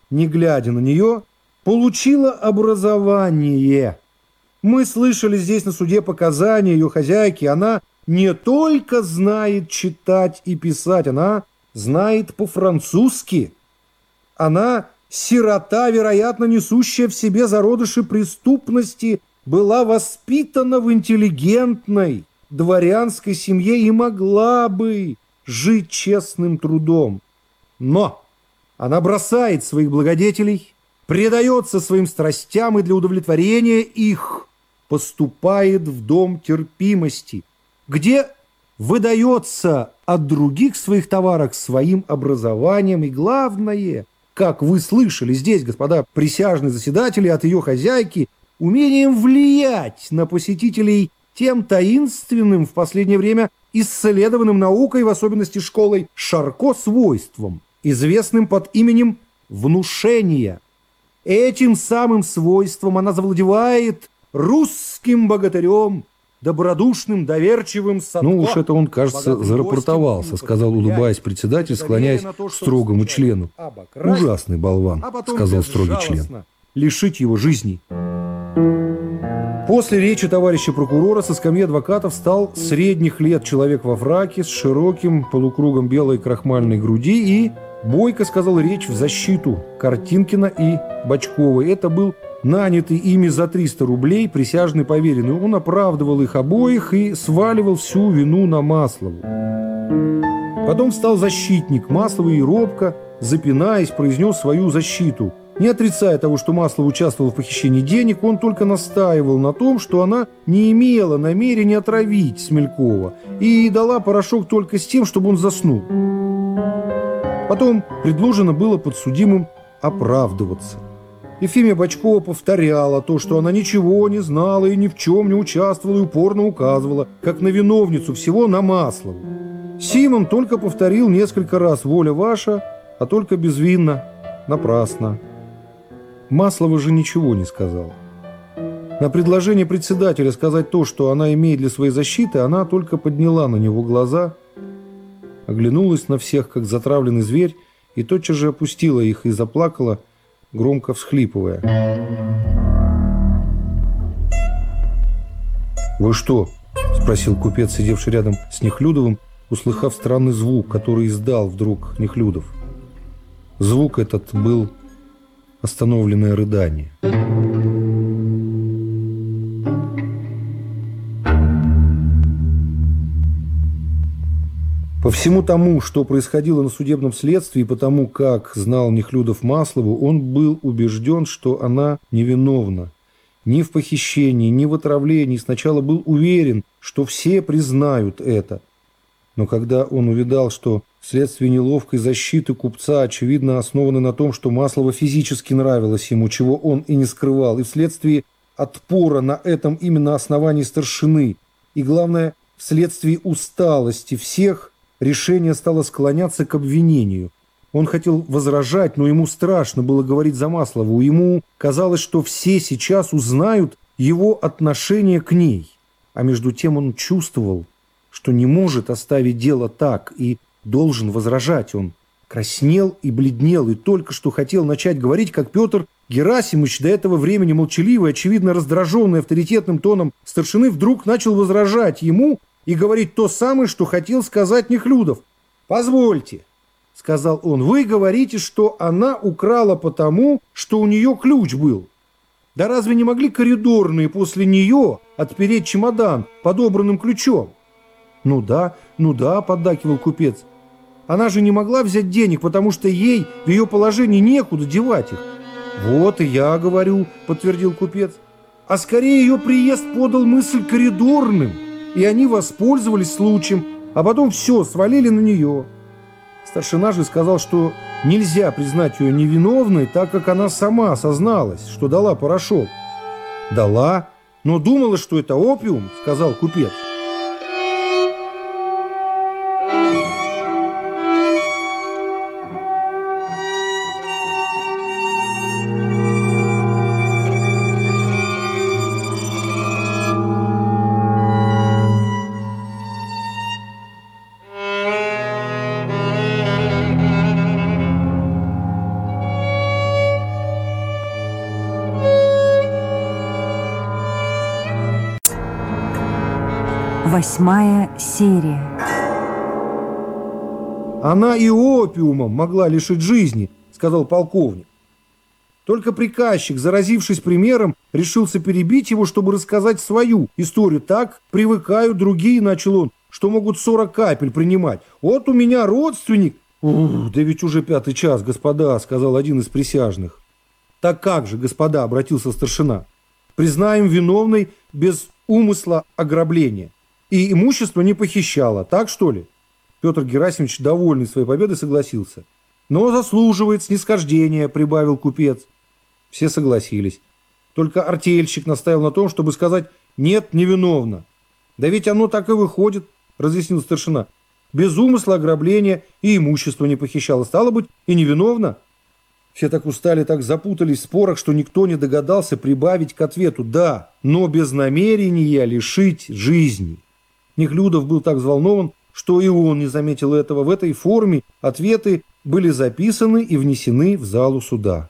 не глядя на нее, получила образование. Мы слышали здесь на суде показания ее хозяйки. Она не только знает читать и писать, она знает по-французски. Она, сирота, вероятно, несущая в себе зародыши преступности, была воспитана в интеллигентной дворянской семье и могла бы жить честным трудом. Но она бросает своих благодетелей, предается своим страстям и для удовлетворения их поступает в дом терпимости, где выдается от других своих товарок своим образованием и, главное, как вы слышали здесь, господа присяжные заседатели, от ее хозяйки, умением влиять на посетителей тем таинственным в последнее время исследованным наукой, в особенности школой Шарко, свойством, известным под именем внушения. Этим самым свойством она завладевает русским богатырем, добродушным, доверчивым Садко. Ну уж это он, кажется, зарапортовался, сказал, улыбаясь председатель, склоняясь к строгому члену. Ужасный болван, сказал строгий член. Лишить его жизни. После речи товарища прокурора со скамьи адвокатов встал средних лет человек во фраке с широким полукругом белой крахмальной груди и бойко сказал речь в защиту Картинкина и Бочковой. Это был нанятый ими за 300 рублей присяжный поверенный. Он оправдывал их обоих и сваливал всю вину на Маслову. Потом встал защитник Масловой и робко, запинаясь, произнес свою защиту. Не отрицая того, что Маслов участвовал в похищении денег, он только настаивал на том, что она не имела намерения отравить Смелькова и дала порошок только с тем, чтобы он заснул. Потом предложено было подсудимым оправдываться. Ефимия Бочкова повторяла то, что она ничего не знала и ни в чем не участвовала, и упорно указывала, как на виновницу всего, на Маслову. Симон только повторил несколько раз: «Воля ваша, а только безвинно, напрасно». Маслова же ничего не сказала. На предложение председателя сказать то, что она имеет для своей защиты, она только подняла на него глаза, оглянулась на всех, как затравленный зверь, и тотчас же опустила их и заплакала, громко всхлипывая. «Вы что?» – спросил купец, сидевший рядом с Нехлюдовым, услыхав странный звук, который издал вдруг Нехлюдов. Звук этот был остановленное рыдание. По всему тому, что происходило на судебном следствии, и потому, как знал Нехлюдов Маслову, он был убежден, что она невиновна. Ни в похищении, ни в отравлении. Сначала был уверен, что все признают это. Но когда он увидал, что вследствие неловкой защиты купца, очевидно, основаны на том, что Маслова физически нравилось ему, чего он и не скрывал, и вследствие отпора на этом именно основании старшины, и, главное, вследствие усталости всех, решение стало склоняться к обвинению. Он хотел возражать, но ему страшно было говорить за Маслову. Ему казалось, что все сейчас узнают его отношение к ней. А между тем он чувствовал, что не может оставить дело так и должен возражать. Он краснел и бледнел, и только что хотел начать говорить, как Петр Герасимович, до этого времени молчаливый, очевидно раздраженный авторитетным тоном старшины, вдруг начал возражать ему и говорить то самое, что хотел сказать Нехлюдов. «Позвольте», — сказал он, — «вы говорите, что она украла потому, что у нее ключ был. Да разве не могли коридорные после нее отпереть чемодан подобранным ключом?» Ну да, поддакивал купец. «Она же не могла взять денег, потому что ей в ее положении некуда девать их». «Вот и я говорю», — подтвердил купец. «А скорее ее приезд подал мысль коридорным, и они воспользовались случаем, а потом все свалили на нее». Старшина же сказал, что нельзя признать ее невиновной, так как она сама созналась, что дала порошок. «Дала, но думала, что это опиум», — сказал купец. 8 серия. «Она и опиумом могла лишить жизни», — сказал полковник. Только приказчик, заразившись примером, решился перебить его, чтобы рассказать свою историю. «Так привыкают другие», — начал он, — «что могут 40 капель принимать. Вот у меня родственник». «Да ведь уже 5-й час, господа», — сказал один из присяжных. «Так как же, господа», — обратился старшина, — «признаем виновной без умысла ограбления. И имущество не похищало, так что ли?» Петр Герасимович, довольный своей победой, согласился. «Но заслуживает снисхождения», — прибавил купец. Все согласились. Только артельщик настаивал на том, чтобы сказать «нет, невиновно». «Да ведь оно так и выходит», — разъяснил старшина. «Без умысла ограбления и имущество не похищало. Стало быть, и невиновно». Все так устали, так запутались в спорах, что никто не догадался прибавить к ответу «да, но без намерения лишить жизни». Нехлюдов был так взволнован, что и он не заметил этого. В этой форме ответы были записаны и внесены в залу суда.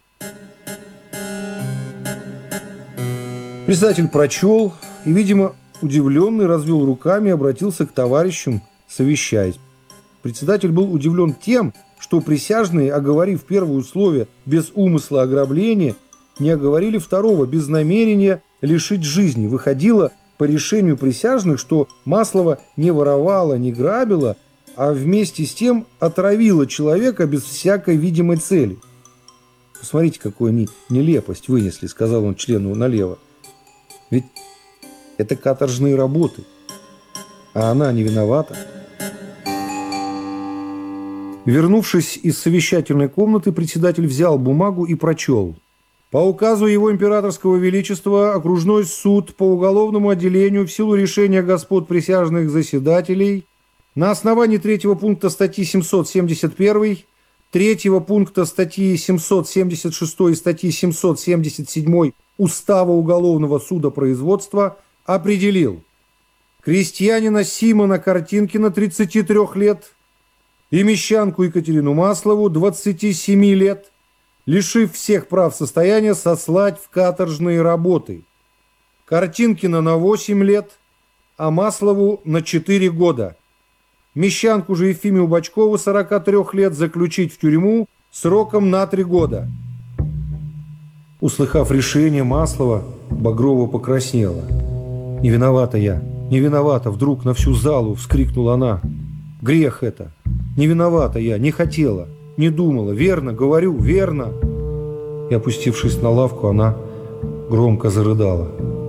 Председатель прочел и, видимо, удивленный, развел руками и обратился к товарищам, совещаясь. Председатель был удивлен тем, что присяжные, оговорив первое условие без умысла ограбления, не оговорили второго без намерения лишить жизни. Выходило по решению присяжных, что Маслова не воровала, не грабила, а вместе с тем отравила человека без всякой видимой цели. «Посмотрите, какую они нелепость вынесли», — сказал он члену налево. «Ведь это каторжные работы, а она не виновата». Вернувшись из совещательной комнаты, председатель взял бумагу и прочел. «По указу его императорского величества окружной суд по уголовному отделению в силу решения господ присяжных заседателей на основании 3-го пункта статьи 771, 3-го пункта статьи 776 и статьи 777 Устава уголовного судопроизводства определил крестьянина Симона Картинкина, 33 лет, и мещанку Екатерину Маслову, 27 лет, лишив всех прав состояния, сослать в каторжные работы. Картинкина на 8 лет, а Маслову на 4 года. Мещанку же Ефимию Бочкову, 43 лет, заключить в тюрьму сроком на 3 года. Услыхав решение Маслова, Багрова покраснела. «Не виновата я, не виновата!» Вдруг на всю залу вскрикнула она. «Грех это! Не виновата я, не хотела, не думала, верно, говорю, верно!» И, опустившись на лавку, она громко зарыдала.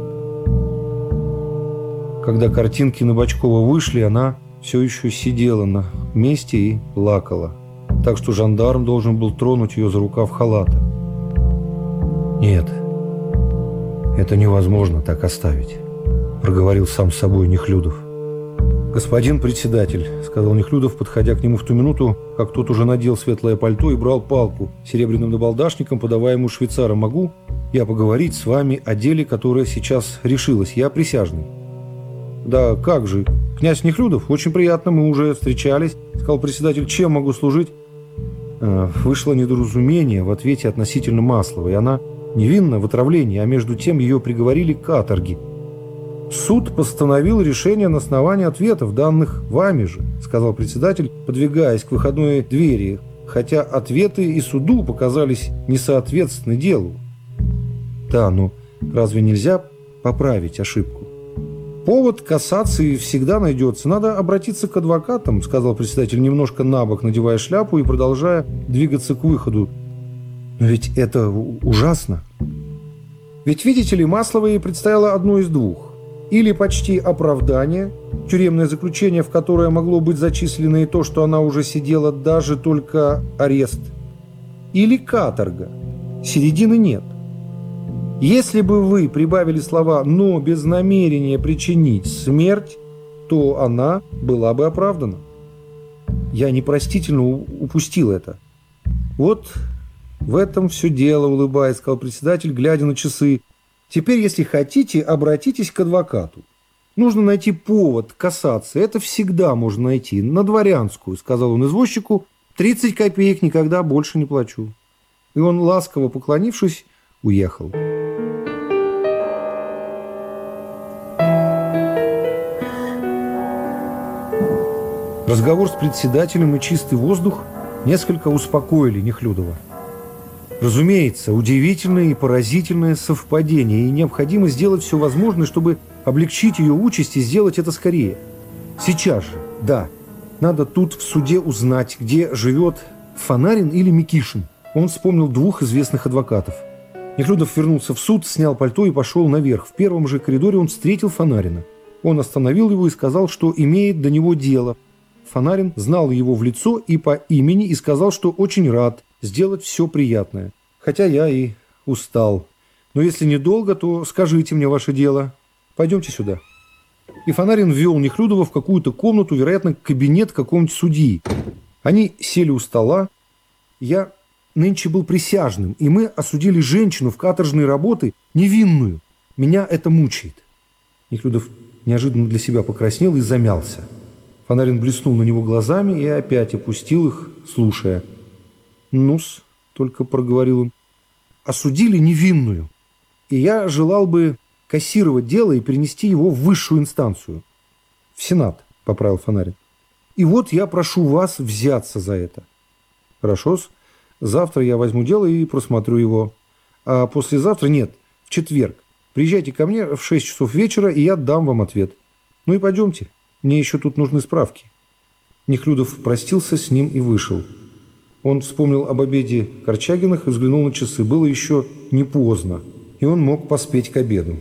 Когда Картинкина и Бочкова вышли, она все еще сидела на месте и плакала, так что жандарм должен был тронуть ее за рукав халата. «Нет, это невозможно так оставить», — проговорил сам с собой Нехлюдов. «Господин председатель», — сказал Нехлюдов, подходя к нему в ту минуту, как тот уже надел светлое пальто и брал палку серебряным набалдашником, подаваемую швейцаром, «могу я поговорить с вами о деле, которое сейчас решилось? Я присяжный». «Да как же, князь Нехлюдов, очень приятно, мы уже встречались», — сказал председатель. «Чем могу служить?» Вышло недоразумение в ответе относительно Масловой. Она невинна в отравлении, а между тем ее приговорили к каторге. «Суд постановил решение на основании ответов, данных вами же», — сказал председатель, подвигаясь к выходной двери, хотя ответы и суду показались несоответственны делу. «Да, но разве нельзя поправить ошибку?» «Повод кассации всегда найдется. Надо обратиться к адвокатам», — сказал председатель, немножко набок надевая шляпу и продолжая двигаться к выходу. «Но ведь это ужасно. Ведь, видите ли, Масловой предстояло одно из двух. Или почти оправдание, тюремное заключение, в которое могло быть зачислено и то, что она уже сидела, даже только арест. Или каторга. Середины нет. Если бы вы прибавили слова «но без намерения причинить смерть», то она была бы оправдана. Я непростительно упустил это. Вот в этом все дело», — улыбаясь, сказал председатель, глядя на часы. «Теперь, если хотите, обратитесь к адвокату. Нужно найти повод кассации. Это всегда можно найти. На дворянскую», — сказал он извозчику. 30 копеек никогда больше не плачу». И он, ласково поклонившись, уехал. Разговор с председателем и чистый воздух несколько успокоили Нехлюдова. Разумеется, удивительное и поразительное совпадение, и необходимо сделать все возможное, чтобы облегчить ее участь и сделать это скорее. Сейчас же, да. Надо тут в суде узнать, где живет Фонарин или Микишин. Он вспомнил двух известных адвокатов. Нехлюдов вернулся в суд, снял пальто и пошел наверх. В первом же коридоре он встретил Фонарина. Он остановил его и сказал, что имеет до него дело. Фонарин знал его в лицо и по имени и сказал, что очень рад сделать все приятное. Хотя я и устал. Но если недолго, то скажите мне ваше дело. Пойдемте сюда. И Фонарин ввел Нехлюдова в какую-то комнату, вероятно, кабинет какого-нибудь судьи. Они сели у стола. Я нынче был присяжным, и мы осудили женщину в каторжной работы невинную. Меня это мучает. Нехлюдов неожиданно для себя покраснел и замялся. Фонарин блеснул на него глазами и опять опустил их, слушая. «Ну-с», — только проговорил он, — «осудили невинную, и я желал бы кассировать дело и перенести его в высшую инстанцию». «В Сенат», — поправил Фонарин. «И вот я прошу вас взяться за это». «Хорошо-с. Завтра я возьму дело и просмотрю его. А послезавтра нет, в четверг. Приезжайте ко мне в 6 часов вечера, и я дам вам ответ. Ну и пойдемте, мне еще тут нужны справки». Нехлюдов простился с ним и вышел. Он вспомнил об обеде Корчагиных и взглянул на часы. Было еще не поздно, и он мог поспеть к обеду.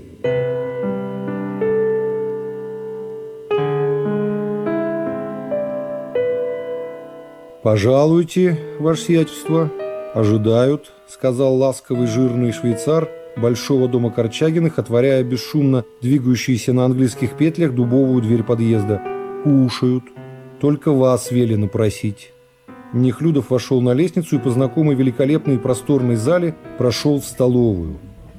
«Пожалуйте, ваше сиятельство, ожидают», — сказал ласковый жирный швейцар большого дома Корчагиных, отворяя бесшумно двигающуюся на английских петлях дубовую дверь подъезда. «Кушают. Только вас велено просить». Нехлюдов вошел на лестницу и по знакомой великолепной и просторной зале прошел в столовую.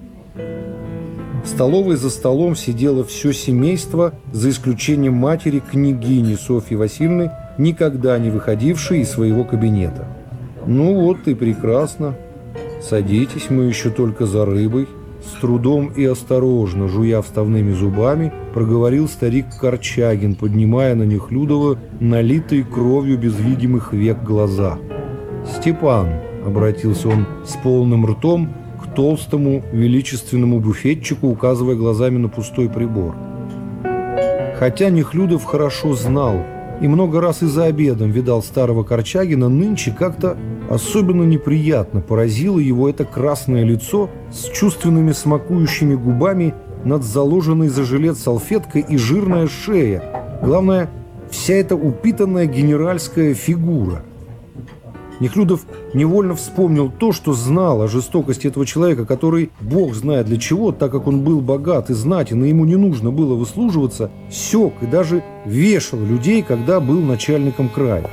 В столовой за столом сидело все семейство, за исключением матери княгини Софьи Васильевны, никогда не выходившей из своего кабинета. «Ну вот и прекрасно. Садитесь, мы еще только за рыбой». С трудом и осторожно, жуя вставными зубами, проговорил старик Корчагин, поднимая на Нехлюдова налитые кровью без видимых век глаза. «Степан», — обратился он с полным ртом к толстому величественному буфетчику, указывая глазами на пустой прибор. Хотя Нехлюдов хорошо знал и много раз и за обедом видал старого Корчагина, нынче как-то особенно неприятно поразило его это красное лицо с чувственными смакующими губами над заложенной за жилет салфеткой и жирная шея. Главное, вся эта упитанная генеральская фигура. Нехлюдов невольно вспомнил то, что знал о жестокости этого человека, который, бог знает для чего, так как он был богат и знатен, и ему не нужно было выслуживаться, сёк и даже вешал людей, когда был начальником края.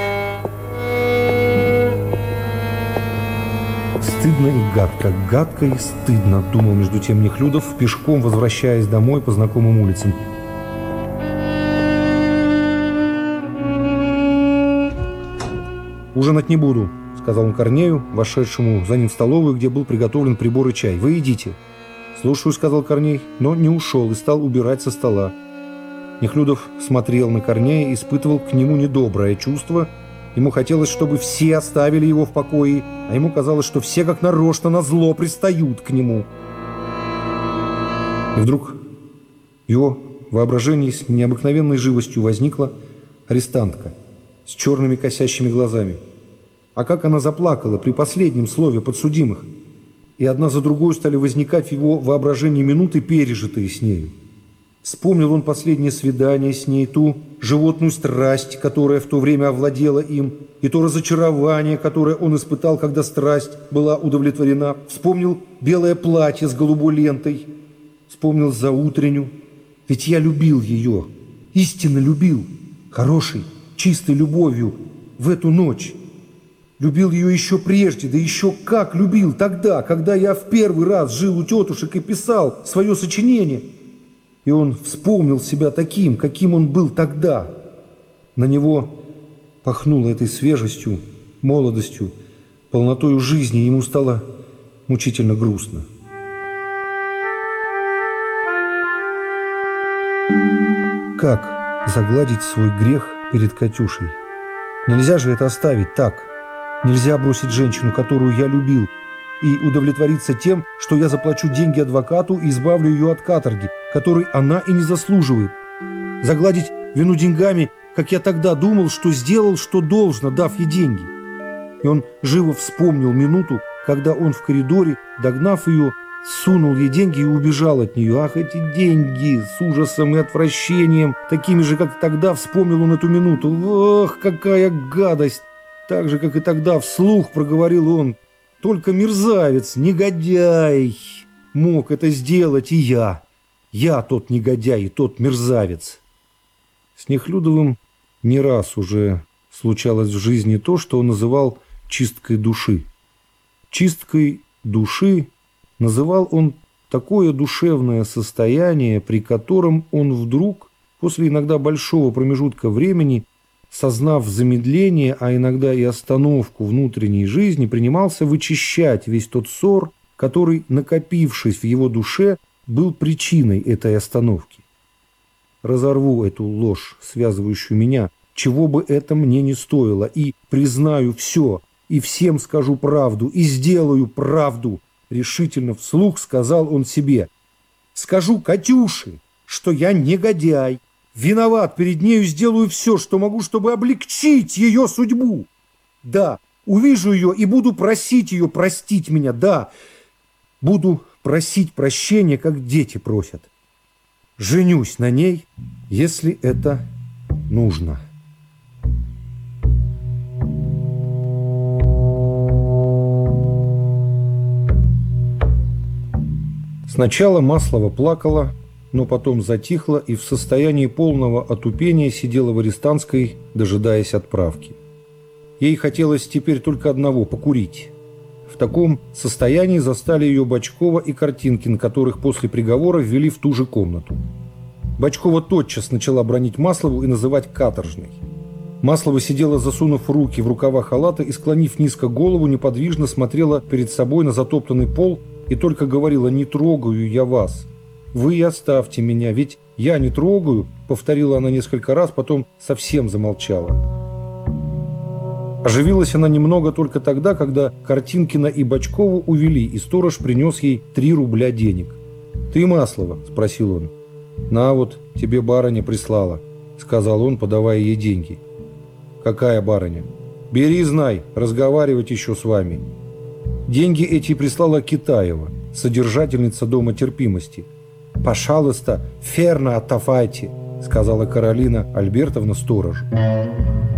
«Стыдно и гадко и стыдно», — думал между тем Нехлюдов, пешком возвращаясь домой по знакомым улицам. «Ужинать не буду», — сказал он Корнею, вошедшему за ним в столовую, где был приготовлен прибор и чай. «Вы идите». «Слушаю», — сказал Корней, но не ушел и стал убирать со стола. Нехлюдов смотрел на Корнея и испытывал к нему недоброе чувство. Ему хотелось, чтобы все оставили его в покое, а ему казалось, что все как нарочно назло пристают к нему. И вдруг в его воображении с необыкновенной живостью возникла арестантка с черными косящими глазами. А как она заплакала при последнем слове подсудимых! И одна за другой стали возникать в его воображении минуты, пережитые с нею. Вспомнил он последнее свидание с ней, ту животную страсть, которая в то время овладела им, и то разочарование, которое он испытал, когда страсть была удовлетворена. Вспомнил белое платье с голубой лентой, вспомнил заутреннюю. Ведь я любил ее, истинно любил, хорошей, чистой любовью в эту ночь. Любил ее еще прежде, да еще как любил тогда, когда я в первый раз жил у тетушек и писал свое сочинение. И он вспомнил себя таким, каким он был тогда. На него пахнуло этой свежестью, молодостью, полнотою жизни, и ему стало мучительно грустно. Как загладить свой грех перед Катюшей. Нельзя же это оставить так. Нельзя бросить женщину, которую я любил, и удовлетвориться тем, что я заплачу деньги адвокату и избавлю ее от каторги, которой она и не заслуживает. Загладить вину деньгами, как я тогда думал, что сделал, что должно, дав ей деньги. И он живо вспомнил минуту, когда он в коридоре, догнав ее, сунул ей деньги и убежал от нее. Ах, эти деньги! С ужасом и отвращением, такими же, как тогда, вспомнил он эту минуту. Ох, какая гадость! Так же, как и тогда, вслух проговорил он. Только мерзавец, негодяй мог это сделать, и я. Я тот негодяй и тот мерзавец. С Нехлюдовым не раз уже случалось в жизни то, что он называл чисткой души. Чисткой души называл он такое душевное состояние, при котором он вдруг, после иногда большого промежутка времени, сознав замедление, а иногда и остановку внутренней жизни, принимался вычищать весь тот ссор, который, накопившись в его душе, был причиной этой остановки. Разорву эту ложь, связывающую меня, чего бы это мне не стоило, и признаю все, и всем скажу правду, и сделаю правду, решительно вслух сказал он себе. Скажу Катюше, что я негодяй, виноват перед нею, сделаю все, что могу, чтобы облегчить ее судьбу. Да, увижу ее и буду просить ее простить меня, да, буду просить прощения, как дети просят. Женюсь на ней, если это нужно. Сначала Маслова плакала, но потом затихла и в состоянии полного отупения сидела в арестантской, дожидаясь отправки. Ей хотелось теперь только одного – покурить. В таком состоянии застали ее Бочкова и Картинкин, которых после приговора ввели в ту же комнату. Бочкова тотчас начала бранить Маслову и называть каторжной. Маслова сидела, засунув руки в рукава халата и, склонив низко голову, неподвижно смотрела перед собой на затоптанный пол и только говорила: «Не трогаю я вас. Вы оставьте меня, ведь я не трогаю», — повторила она несколько раз, потом совсем замолчала. Оживилась она немного только тогда, когда Картинкина и Бочкову увели, и сторож принес ей 3 рубля денег. «Ты, Маслова?» – спросил он. «На вот, тебе барыня прислала», – сказал он, подавая ей деньги. «Какая барыня?» «Бери, знай, разговаривать еще с вами». Деньги эти прислала Китаева, содержательница дома терпимости. «Пожалуйста, ферно отдавайте», – сказала Каролина Альбертовна сторожу.